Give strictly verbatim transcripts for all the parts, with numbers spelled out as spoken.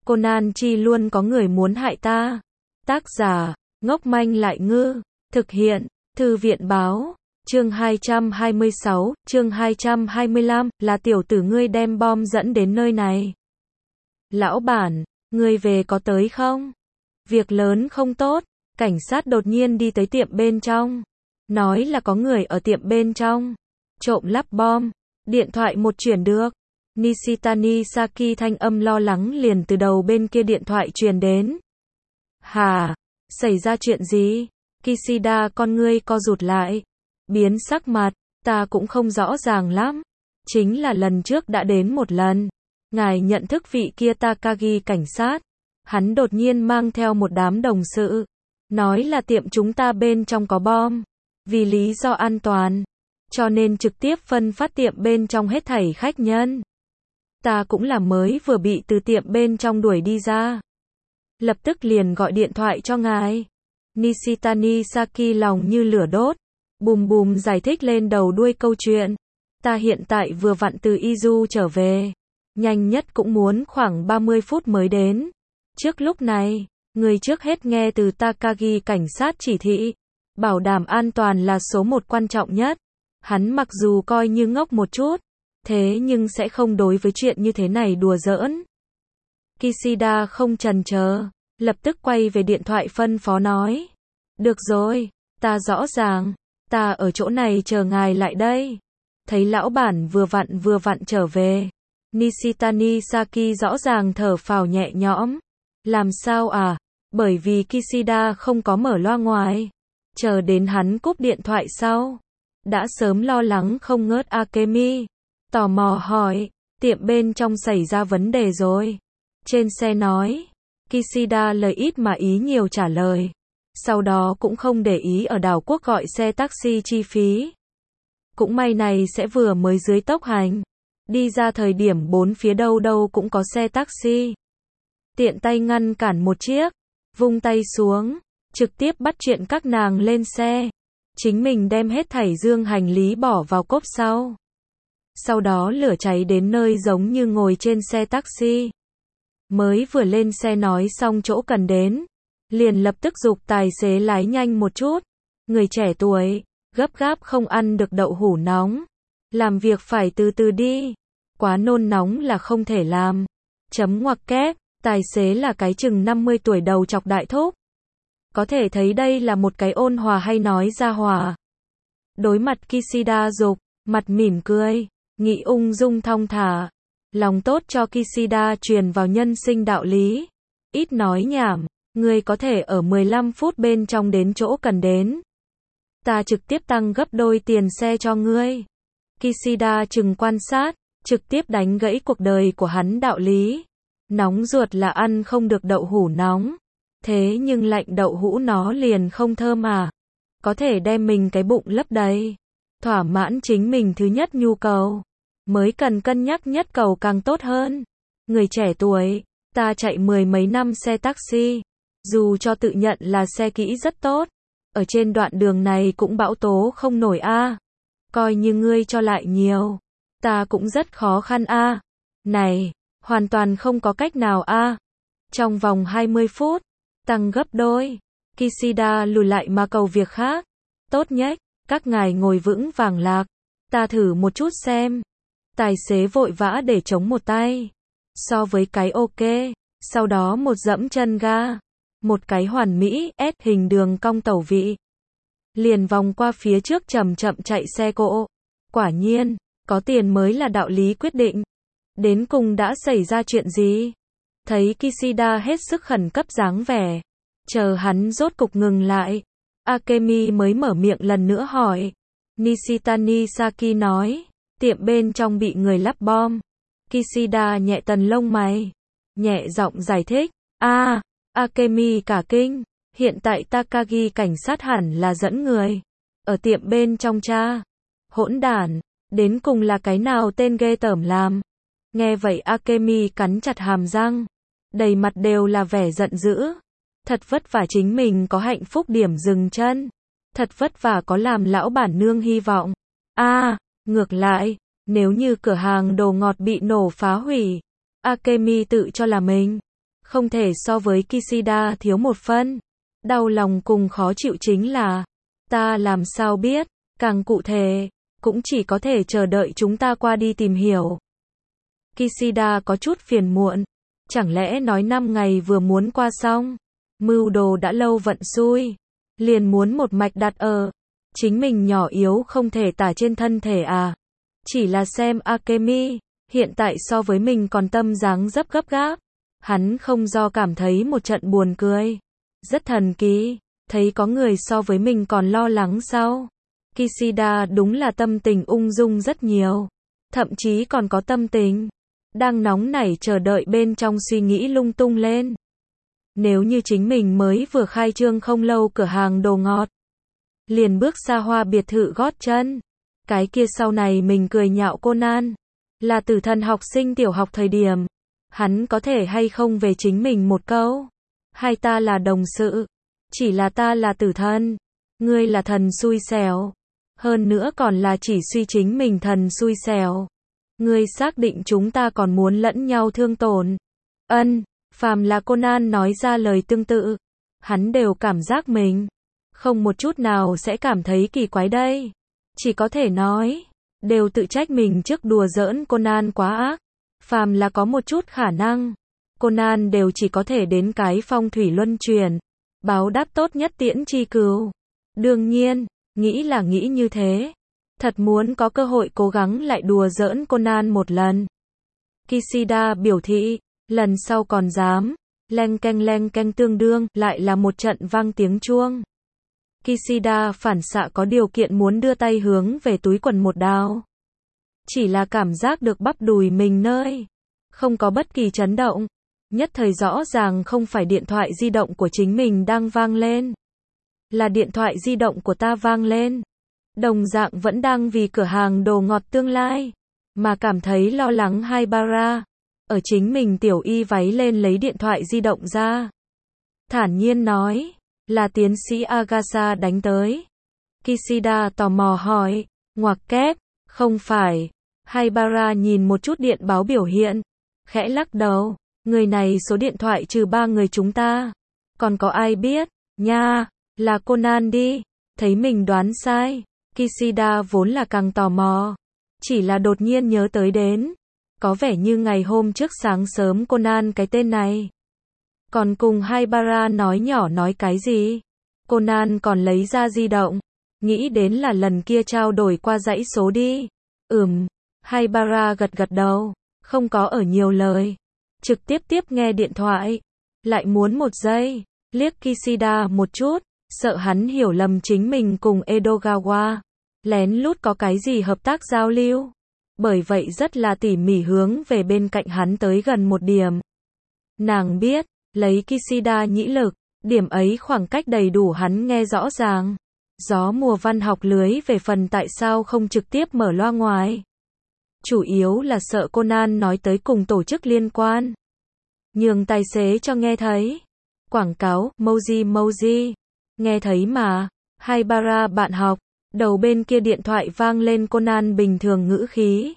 Conan chi luôn có người muốn hại ta. Tác giả, ngốc manh lại ngư. Thực hiện, Thư viện báo. Chương hai trăm hai mươi sáu, chương hai trăm hai mươi lăm, là tiểu tử ngươi đem bom dẫn đến nơi này. Lão bản, ngươi về có tới không? Việc lớn không tốt, cảnh sát đột nhiên đi tới tiệm bên trong. Nói là có người ở tiệm bên trong. Trộm lắp bom. Điện thoại một chuyển được. Nishitani Saki thanh âm lo lắng liền từ đầu bên kia điện thoại truyền đến. Hả? Xảy ra chuyện gì? Kishida con ngươi co rụt lại. Biến sắc mặt, ta cũng không rõ ràng lắm. Chính là lần trước đã đến một lần. Ngài nhận thức vị kia Takagi cảnh sát. Hắn đột nhiên mang theo một đám đồng sự. Nói là tiệm chúng ta bên trong có bom. Vì lý do an toàn. Cho nên trực tiếp phân phát tiệm bên trong hết thảy khách nhân. Ta cũng là mới vừa bị từ tiệm bên trong đuổi đi ra. Lập tức liền gọi điện thoại cho ngài. Nishitani Saki lòng như lửa đốt. Bùm bùm giải thích lên đầu đuôi câu chuyện. Ta hiện tại vừa vặn từ Izu trở về. Nhanh nhất cũng muốn khoảng ba mươi phút mới đến. Trước lúc này, người trước hết nghe từ Takagi cảnh sát chỉ thị. Bảo đảm an toàn là số một quan trọng nhất. Hắn mặc dù coi như ngốc một chút. Thế nhưng sẽ không đối với chuyện như thế này đùa giỡn. Kishida không chần chờ. Lập tức quay về điện thoại phân phó nói. Được rồi, ta rõ ràng. Ta ở chỗ này chờ ngài lại đây. Thấy lão bản vừa vặn vừa vặn trở về. Nishitani Saki rõ ràng thở phào nhẹ nhõm. Làm sao à? Bởi vì Kishida không có mở loa ngoài. Chờ đến hắn cúp điện thoại sau. Đã sớm lo lắng không ngớt Akemi. Tò mò hỏi. Tiệm bên trong xảy ra vấn đề rồi. Trên xe nói. Kishida lời ít mà ý nhiều trả lời. Sau đó cũng không để ý ở đảo quốc gọi xe taxi chi phí. Cũng may này sẽ vừa mới dưới tốc hành. Đi ra thời điểm bốn phía đâu đâu cũng có xe taxi. Tiện tay ngăn cản một chiếc. Vung tay xuống. Trực tiếp bắt chuyện các nàng lên xe. Chính mình đem hết thảy dương hành lý bỏ vào cốp sau. Sau đó lửa cháy đến nơi giống như ngồi trên xe taxi. Mới vừa lên xe nói xong chỗ cần đến. Liền lập tức giục tài xế lái nhanh một chút. Người trẻ tuổi, gấp gáp không ăn được đậu hũ nóng. Làm việc phải từ từ đi. Quá nôn nóng là không thể làm. Chấm ngoặc kép, tài xế là cái chừng năm mươi tuổi đầu chọc đại thúc. Có thể thấy đây là một cái ôn hòa hay nói ra hòa. Đối mặt Kishida dục, mặt mỉm cười, nghị ung dung thong thả. Lòng tốt cho Kishida truyền vào nhân sinh đạo lý. Ít nói nhảm, ngươi có thể ở mười lăm phút bên trong đến chỗ cần đến. Ta trực tiếp tăng gấp đôi tiền xe cho ngươi. Kishida chừng quan sát, trực tiếp đánh gãy cuộc đời của hắn đạo lý. Nóng ruột là ăn không được đậu hũ nóng. Thế nhưng lạnh đậu hũ nó liền không thơm à. Có thể đem mình cái bụng lấp đầy. Thỏa mãn chính mình thứ nhất nhu cầu. Mới cần cân nhắc nhất cầu càng tốt hơn. Người trẻ tuổi, ta chạy mười mấy năm xe taxi. Dù cho tự nhận là xe kỹ rất tốt. Ở trên đoạn đường này cũng bão tố không nổi a. À. Coi như ngươi cho lại nhiều. Ta cũng rất khó khăn a. À. Này, hoàn toàn không có cách nào a. À. Trong vòng hai mươi phút. Tăng gấp đôi. Kishida lùi lại mà cầu việc khác. Tốt nhất, các ngài ngồi vững vàng lạc. Ta thử một chút xem. Tài xế vội vã để chống một tay. So với cái ok. Sau đó một dẫm chân ga. Một cái hoàn mỹ, S hình đường cong tẩu vị. Liền vòng qua phía trước chậm chậm chạy xe cộ. Quả nhiên, có tiền mới là đạo lý quyết định. Đến cùng đã xảy ra chuyện gì? Thấy Kishida hết sức khẩn cấp dáng vẻ. Chờ hắn rốt cục ngừng lại. Akemi mới mở miệng lần nữa hỏi. Nishitani Saki nói. Tiệm bên trong bị người lắp bom. Kishida nhẹ tần lông mày. Nhẹ giọng giải thích. a à, Akemi cả kinh. Hiện tại Takagi cảnh sát hẳn là dẫn người. Ở tiệm bên trong cha. Hỗn đản. Đến cùng là cái nào tên ghê tởm làm. Nghe vậy Akemi cắn chặt hàm răng. Đầy mặt đều là vẻ giận dữ. Thật vất vả chính mình có hạnh phúc điểm dừng chân. Thật vất vả có làm lão bản nương hy vọng. a à, ngược lại, nếu như cửa hàng đồ ngọt bị nổ phá hủy. Akemi tự cho là mình. không thể so với Kishida thiếu một phân. Đau lòng cùng khó chịu chính là, ta làm sao biết, càng cụ thể, cũng chỉ có thể chờ đợi chúng ta qua đi tìm hiểu. Kishida có chút phiền muộn, chẳng lẽ nói năm ngày vừa muốn qua xong, mưu đồ đã lâu vận xui, liền muốn một mạch đặt ở chính mình nhỏ yếu không thể tả trên thân thể à? Chỉ là xem Akemi, hiện tại so với mình còn tâm dáng dấp gấp gáp, hắn không do cảm thấy một trận buồn cười. Rất thần kỳ, thấy có người so với mình còn lo lắng sao? Kishida đúng là tâm tình ung dung rất nhiều, thậm chí còn có tâm tình đang nóng nảy chờ đợi bên trong suy nghĩ lung tung lên. Nếu như chính mình mới vừa khai trương không lâu cửa hàng đồ ngọt, liền bước xa hoa biệt thự gót chân, cái kia sau này mình cười nhạo Conan, là tử thần học sinh tiểu học thời điểm, hắn có thể hay không về chính mình một câu, hay ta là đồng sự, chỉ là ta là tử thần, ngươi là thần xui xẻo, hơn nữa còn là chỉ suy chính mình thần xui xẻo. Ngươi xác định chúng ta còn muốn lẫn nhau thương tổn? Ân, phàm là Conan nói ra lời tương tự, hắn đều cảm giác mình không một chút nào sẽ cảm thấy kỳ quái đây. Chỉ có thể nói, đều tự trách mình trước đùa giỡn Conan quá ác. Phàm là có một chút khả năng, Conan đều chỉ có thể đến cái phong thủy luân chuyển, báo đáp tốt nhất tiễn chi cừu. Đương nhiên, nghĩ là nghĩ như thế. Thật muốn có cơ hội cố gắng lại đùa giỡn Conan một lần. Kishida biểu thị, lần sau còn dám, leng keng leng keng tương đương, lại là một trận vang tiếng chuông. Kishida phản xạ có điều kiện muốn đưa tay hướng về túi quần một đao. Chỉ là cảm giác được bắp đùi mình nơi, không có bất kỳ chấn động. Nhất thời rõ ràng không phải điện thoại di động của chính mình đang vang lên. Là điện thoại di động của ta vang lên. Đồng dạng vẫn đang vì cửa hàng đồ ngọt tương lai, mà cảm thấy lo lắng Haibara. Ở chính mình tiểu y váy lên lấy điện thoại di động ra. Thản nhiên nói, là tiến sĩ Agasa đánh tới. Kishida tò mò hỏi, ngoặc kép, không phải. Haibara nhìn một chút điện báo biểu hiện, khẽ lắc đầu, người này số điện thoại trừ ba người chúng ta. Còn có ai biết, nha, là Conan đi, thấy mình đoán sai. Kishida vốn là càng tò mò, chỉ là đột nhiên nhớ tới đến, có vẻ như ngày hôm trước sáng sớm Conan cái tên này, còn cùng Haibara nói nhỏ nói cái gì. Conan còn lấy ra di động, nghĩ đến là lần kia trao đổi qua dãy số đi. Ừm, Haibara gật gật đầu, không có ở nhiều lời, trực tiếp tiếp nghe điện thoại, lại muốn một giây, liếc Kishida một chút, sợ hắn hiểu lầm chính mình cùng Edogawa lén lút có cái gì hợp tác giao lưu. Bởi vậy rất là tỉ mỉ hướng về bên cạnh hắn tới gần một điểm. Nàng biết, lấy Kishida nhĩ lực, điểm ấy khoảng cách đầy đủ hắn nghe rõ ràng. Gió mùa văn học lưới về phần tại sao không trực tiếp mở loa ngoài. Chủ yếu là sợ Conan nói tới cùng tổ chức liên quan. Nhường tài xế cho nghe thấy. Quảng cáo, Moji Moji. Nghe thấy mà, Haibara bạn học. Đầu bên kia điện thoại vang lên Conan bình thường ngữ khí.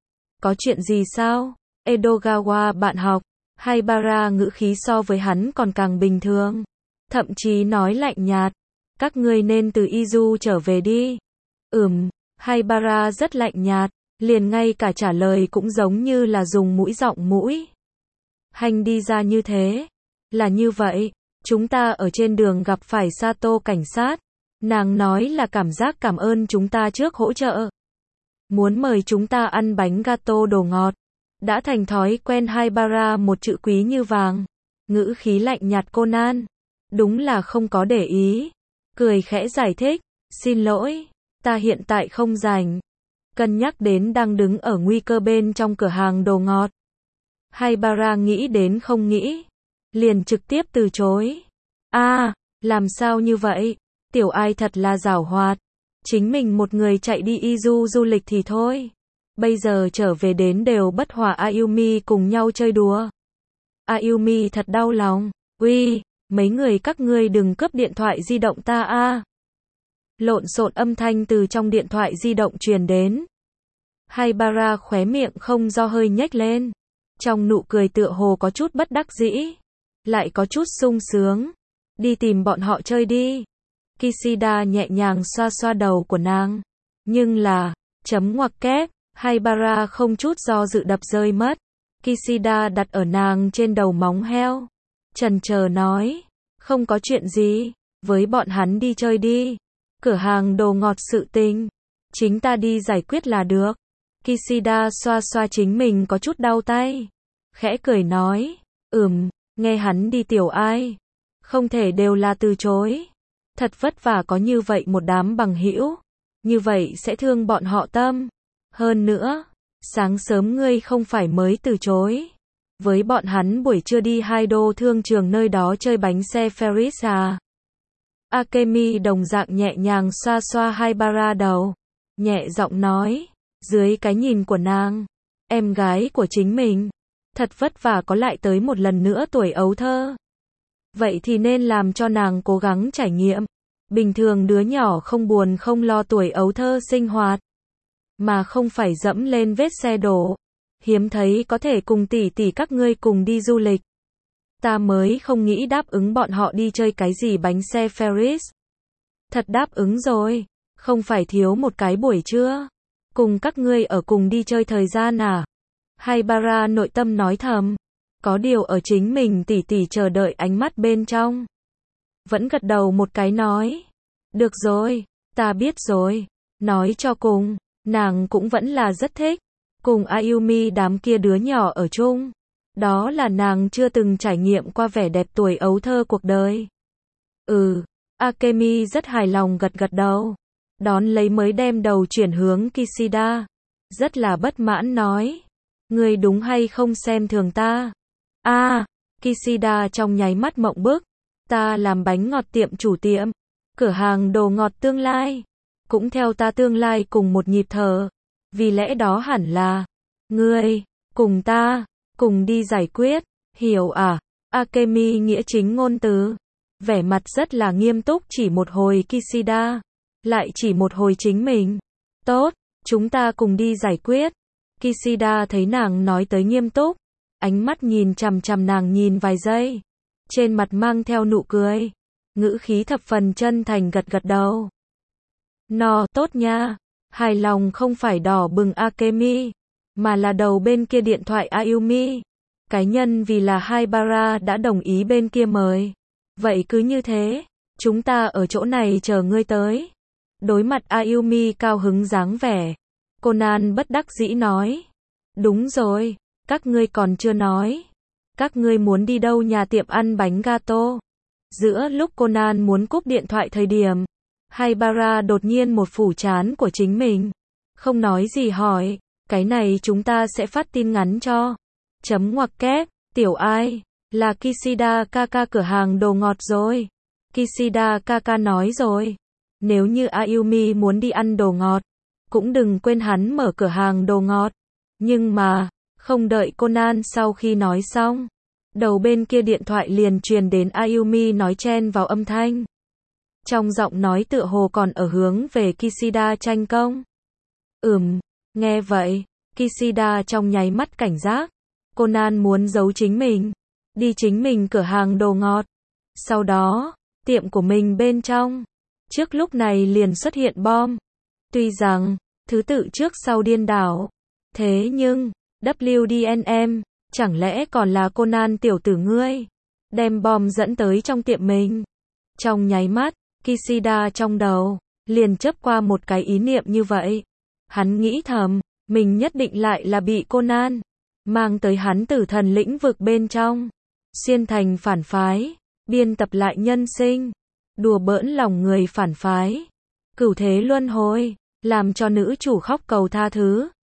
Có chuyện gì sao? Edogawa bạn học. Haibara ngữ khí so với hắn còn càng bình thường. Thậm chí nói lạnh nhạt. Các ngươi nên từ Izu trở về đi. Ừm, Haibara rất lạnh nhạt. Liền ngay cả trả lời cũng giống như là dùng mũi giọng mũi. Hành đi ra như thế. Là như vậy. Chúng ta ở trên đường gặp phải Sato cảnh sát. Nàng nói là cảm giác cảm ơn chúng ta trước hỗ trợ. Muốn mời chúng ta ăn bánh gato đồ ngọt. Đã thành thói quen Haibara một chữ quý như vàng. Ngữ khí lạnh nhạt Conan. Đúng là không có để ý. Cười khẽ giải thích. Xin lỗi. Ta hiện tại không rảnh. Cân nhắc đến đang đứng ở nguy cơ bên trong cửa hàng đồ ngọt. Haibara nghĩ đến không nghĩ. Liền trực tiếp từ chối. À, làm sao như vậy? Tiểu ai thật là giảo hoạt. Chính mình một người chạy đi Izu du lịch thì thôi. Bây giờ trở về đến đều bất hòa Ayumi cùng nhau chơi đùa. Ayumi thật đau lòng. Uy, mấy người các ngươi đừng cướp điện thoại di động ta a. Lộn xộn âm thanh từ trong điện thoại di động truyền đến. Haibara khóe miệng không do hơi nhếch lên. Trong nụ cười tựa hồ có chút bất đắc dĩ. lại có chút sung sướng. Đi tìm bọn họ chơi đi. Kishida nhẹ nhàng xoa xoa đầu của nàng. Nhưng là, chấm ngoặc kép, Haibara không chút do dự đập rơi mất. Kishida đặt ở nàng trên đầu móng heo. Chần chờ nói, không có chuyện gì, với bọn hắn đi chơi đi. Cửa hàng đồ ngọt sự tình, chính ta đi giải quyết là được. Kishida xoa xoa chính mình có chút đau tay. Khẽ cười nói, ừm, nghe hắn đi tiểu ai. Không thể đều là từ chối. Thật vất vả có như vậy một đám bằng hữu. Như vậy sẽ thương bọn họ tâm. Hơn nữa, sáng sớm ngươi không phải mới từ chối. Với bọn hắn buổi trưa đi hai đô thương trường nơi đó chơi bánh xe Ferris à. Akemi đồng dạng nhẹ nhàng xoa xoa Haibara đầu. Nhẹ giọng nói, dưới cái nhìn của nàng, em gái của chính mình, thật vất vả có lại tới một lần nữa tuổi ấu thơ. Vậy thì nên làm cho nàng cố gắng trải nghiệm. Bình thường đứa nhỏ không buồn không lo tuổi ấu thơ sinh hoạt, mà không phải dẫm lên vết xe đổ. Hiếm thấy có thể cùng tỷ tỷ các ngươi cùng đi du lịch. Ta mới không nghĩ đáp ứng bọn họ đi chơi cái gì bánh xe Ferris. Thật đáp ứng rồi, không phải thiếu một cái buổi trưa. Cùng các ngươi ở cùng đi chơi thời gian à? Haibara nội tâm nói thầm. Có điều ở chính mình tỷ tỷ chờ đợi ánh mắt bên trong. Vẫn gật đầu một cái nói. Được rồi, ta biết rồi. Nói cho cùng, nàng cũng vẫn là rất thích. Cùng Ayumi đám kia đứa nhỏ ở chung. Đó là nàng chưa từng trải nghiệm qua vẻ đẹp tuổi ấu thơ cuộc đời. Ừ, Akemi rất hài lòng gật gật đầu. Đón lấy mới đem đầu chuyển hướng Kishida. Rất là bất mãn nói. Ngươi đúng hay không xem thường ta? A, à, Kishida trong nháy mắt mộng bức. Ta làm bánh ngọt tiệm chủ tiệm. Cửa hàng đồ ngọt tương lai. Cũng theo ta tương lai cùng một nhịp thở. Vì lẽ đó hẳn là. Ngươi, cùng ta, cùng đi giải quyết. Hiểu à? Akemi nghĩa chính ngôn từ. Vẻ mặt rất là nghiêm túc chỉ một hồi Kishida. Lại chỉ một hồi chính mình. Tốt, chúng ta cùng đi giải quyết. Kishida thấy nàng nói tới nghiêm túc. Ánh mắt nhìn chằm chằm nàng nhìn vài giây. Trên mặt mang theo nụ cười. Ngữ khí thập phần chân thành gật gật đầu. Nó, tốt nha. Hài lòng không phải đỏ bừng Akemi. Mà là đầu bên kia điện thoại Ayumi. Cái nhân vì là Haibara đã đồng ý bên kia mời. Vậy cứ như thế. Chúng ta ở chỗ này chờ ngươi tới. Đối mặt Ayumi cao hứng dáng vẻ. Conan bất đắc dĩ nói. Đúng rồi, các ngươi còn chưa nói. Các ngươi muốn đi đâu nhà tiệm ăn bánh gato? Giữa lúc Conan muốn cúp điện thoại thời điểm, Haibara đột nhiên một phủ chán của chính mình. Không nói gì hỏi, cái này chúng ta sẽ phát tin ngắn cho. Chấm ngoặc kép, tiểu ai, là Kishida Kaka cửa hàng đồ ngọt rồi. Kishida Kaka nói rồi. Nếu như Ayumi muốn đi ăn đồ ngọt, cũng đừng quên hắn mở cửa hàng đồ ngọt. Nhưng mà, không đợi Conan sau khi nói xong, đầu bên kia điện thoại liền truyền đến Ayumi nói chen vào âm thanh. Trong giọng nói tựa hồ còn ở hướng về Kishida tranh công. Ừm, nghe vậy, Kishida trong nháy mắt cảnh giác. Conan muốn giấu chính mình, đi chính mình cửa hàng đồ ngọt. Sau đó, tiệm của mình bên trong, trước lúc này liền xuất hiện bom. Tuy rằng, thứ tự trước sau điên đảo. Thế nhưng, vê đê en em, chẳng lẽ còn là Conan tiểu tử ngươi, đem bom dẫn tới trong tiệm mình. Trong nháy mắt, Kishida trong đầu, liền chớp qua một cái ý niệm như vậy. Hắn nghĩ thầm, mình nhất định lại là bị Conan mang tới hắn tử thần lĩnh vực bên trong. Xuyên thành phản phái, biên tập lại nhân sinh, đùa bỡn lòng người phản phái. Cửu thế luân hồi, làm cho nữ chủ khóc cầu tha thứ.